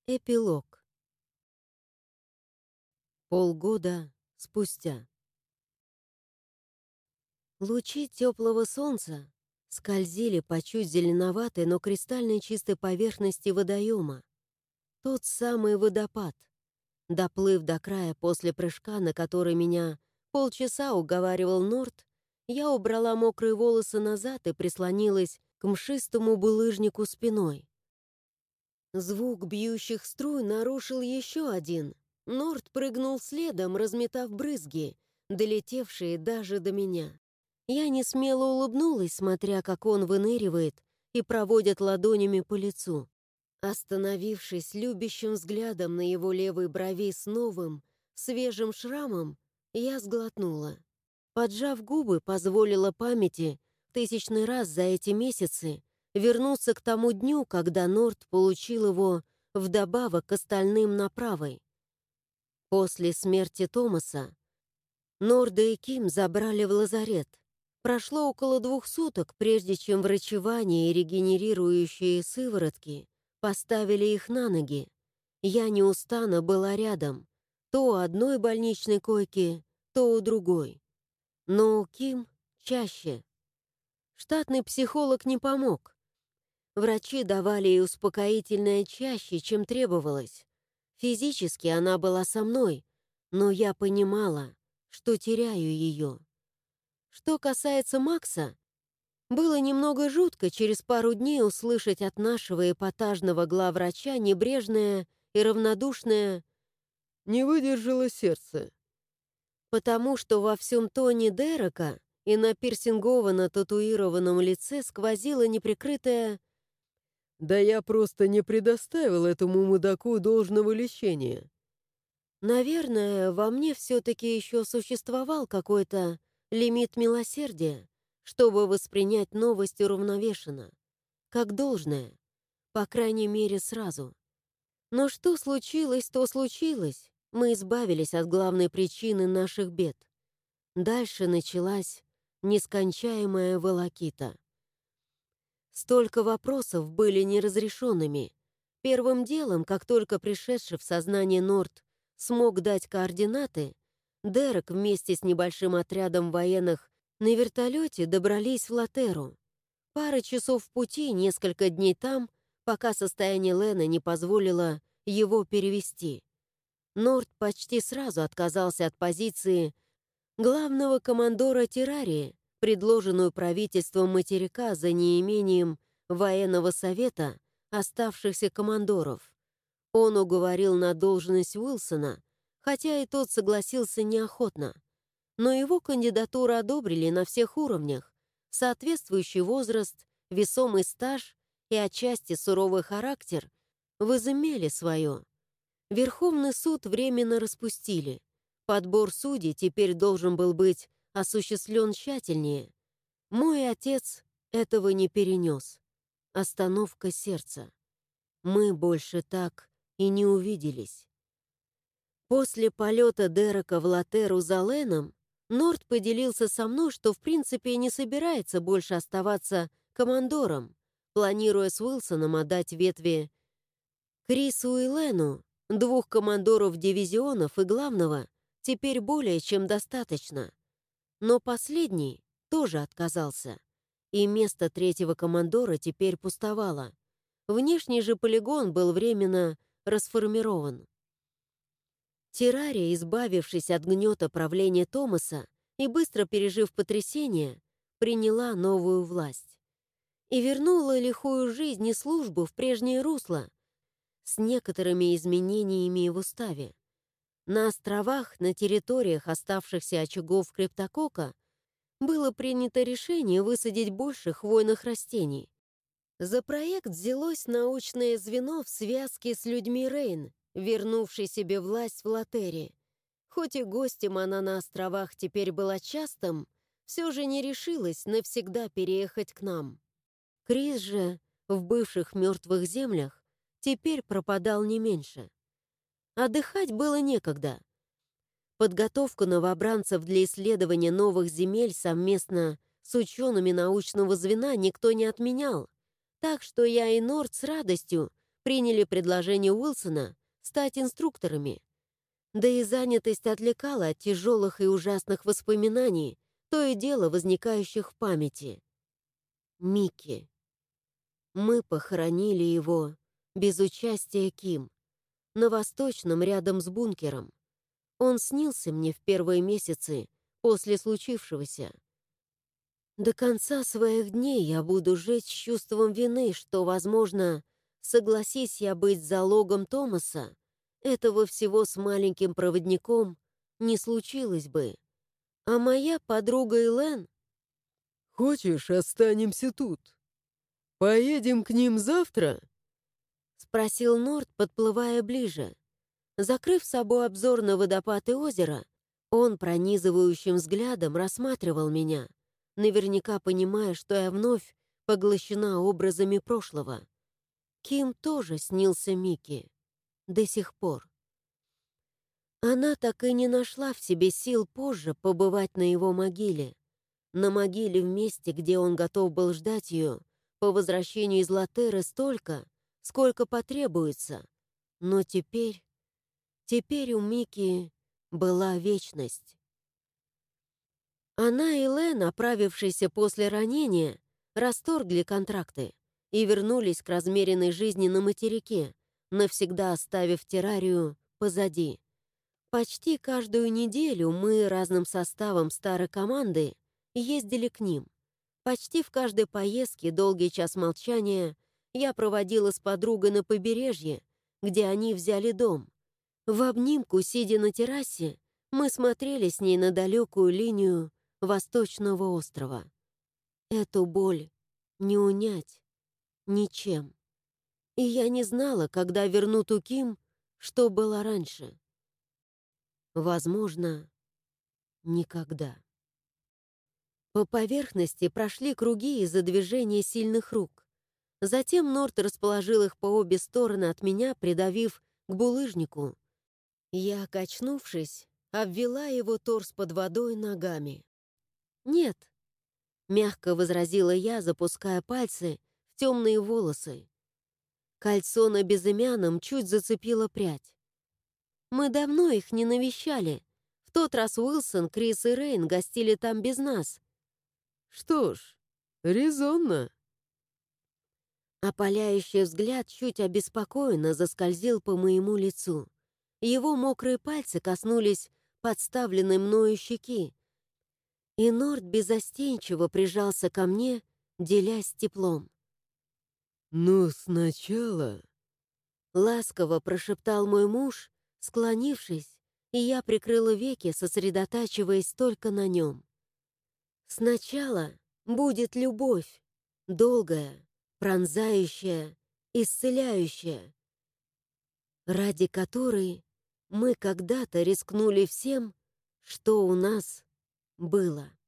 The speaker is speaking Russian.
Эпилог. Полгода спустя. Лучи теплого солнца скользили по чуть зеленоватой, но кристально чистой поверхности водоема. Тот самый водопад. Доплыв до края после прыжка, на который меня полчаса уговаривал Норт, я убрала мокрые волосы назад и прислонилась к мшистому булыжнику спиной. Звук бьющих струй нарушил еще один. Норт прыгнул следом, разметав брызги, долетевшие даже до меня. Я несмело улыбнулась, смотря, как он выныривает и проводит ладонями по лицу. Остановившись любящим взглядом на его левой брови с новым, свежим шрамом, я сглотнула. Поджав губы, позволила памяти тысячный раз за эти месяцы вернуться к тому дню, когда Норт получил его вдобавок к остальным на правой. После смерти Томаса Норда и Ким забрали в лазарет. Прошло около 2 суток, прежде чем врачевание и регенерирующие сыворотки поставили их на ноги. Я неустанно была рядом, то у одной больничной койки, то у другой. Но у Ким чаще. Штатный психолог не помог. Врачи давали ей успокоительное чаще, чем требовалось. Физически она была со мной, но я понимала, что теряю ее. Что касается Макса, было немного жутко через пару дней услышать от нашего эпатажного главврача небрежное и равнодушное «не выдержало сердце», потому что во всем тоне Дерека и на пирсингованно-татуированном лице сквозило неприкрытое «да я просто не предоставил этому мудаку должного лечения». Наверное, во мне все-таки еще существовал какой-то лимит милосердия, чтобы воспринять новость уравновешенно, как должное, по крайней мере, сразу. Но что случилось, то случилось. Мы избавились от главной причины наших бед. Дальше началась нескончаемая волокита. Столько вопросов были неразрешенными. Первым делом, как только пришедший в сознание Норт смог дать координаты, Дерек вместе с небольшим отрядом военных на вертолете добрались в Латеру. Пара часов в пути, несколько дней там, пока состояние Лена не позволило его перевести. Норт почти сразу отказался от позиции главного командора террарии, предложенную правительством материка за неимением военного совета оставшихся командоров. Он уговорил на должность Уилсона, хотя и тот согласился неохотно. Но его кандидатуру одобрили на всех уровнях. Соответствующий возраст, весомый стаж и отчасти суровый характер возымели свое. Верховный суд временно распустили. Подбор судей теперь должен был быть осуществлен тщательнее. Мой отец этого не перенес. Остановка сердца. Мы больше так и не увиделись. После полета Дерека в Латеру за Леном Норт поделился со мной, что в принципе не собирается больше оставаться командором, планируя с Уилсоном отдать ветви Крису и Лену, 2 командоров дивизионов и главного, теперь более чем достаточно. Но последний тоже отказался, и место 3-го командора теперь пустовало. Внешний же полигон был временно расформирован. Террария, избавившись от гнета правления Томаса и быстро пережив потрясение, приняла новую власть и вернула лихую жизнь и службу в прежнее русло с некоторыми изменениями в уставе. На островах, на территориях оставшихся очагов криптокока, было принято решение высадить больше хвойных растений. За проект взялось научное звено в связке с людьми Рейн, вернувшей себе власть в Латере. Хоть и гостем она на островах теперь была частым, все же не решилась навсегда переехать к нам. Крис же в бывших мертвых землях теперь пропадал не меньше. Отдыхать было некогда. Подготовку новобранцев для исследования новых земель совместно с учеными научного звена никто не отменял, так что я и Норт с радостью приняли предложение Уилсона стать инструкторами. Да и занятость отвлекала от тяжелых и ужасных воспоминаний, то и дело возникающих в памяти. Микки. Мы похоронили его без участия Ким, на Восточном рядом с бункером. Он снился мне в первые месяцы после случившегося. До конца своих дней я буду жить с чувством вины, что, возможно, согласись я быть залогом Томаса, этого всего с маленьким проводником не случилось бы. А моя подруга Элен... «Хочешь, останемся тут? Поедем к ним завтра?» — спросил Норт, подплывая ближе. Закрыв собой обзор на водопад и озеро, он пронизывающим взглядом рассматривал меня, наверняка понимая, что я вновь поглощена образами прошлого. Ким тоже снился Микки. До сих пор. Она так и не нашла в себе сил позже побывать на его могиле. На могиле в месте, где он готов был ждать ее по возвращению из Латеры столько, сколько потребуется. Но теперь у Микки была вечность. Она и Лэн, оправившиеся после ранения, расторгли контракты и вернулись к размеренной жизни на материке, навсегда оставив террарию позади. Почти каждую неделю мы разным составом старой команды ездили к ним. Почти в каждой поездке долгий час молчания я проводила с подругой на побережье, где они взяли дом. В обнимку, сидя на террасе, мы смотрели с ней на далекую линию Восточного острова. Эту боль не унять ничем. И я не знала, когда верну ту Ким, что было раньше. Возможно, никогда. По поверхности прошли круги из-за движения сильных рук. Затем Норт расположил их по обе стороны от меня, придавив к булыжнику. Я, качнувшись, обвела его торс под водой ногами. «Нет», — мягко возразила я, запуская пальцы в темные волосы. Кольцо на безымянном чуть зацепило прядь. «Мы давно их не навещали. В тот раз Уилсон, Крис и Рейн гостили там без нас». «Что ж, резонно». Опаляющий взгляд чуть обеспокоенно заскользил по моему лицу. Его мокрые пальцы коснулись подставленной мною щеки, и Норт беззастенчиво прижался ко мне, делясь теплом. «Но сначала...» — ласково прошептал мой муж, склонившись, и я прикрыла веки, сосредотачиваясь только на нем. «Сначала будет любовь, долгая, пронзающая, исцеляющая, ради которой мы когда-то рискнули всем, что у нас было».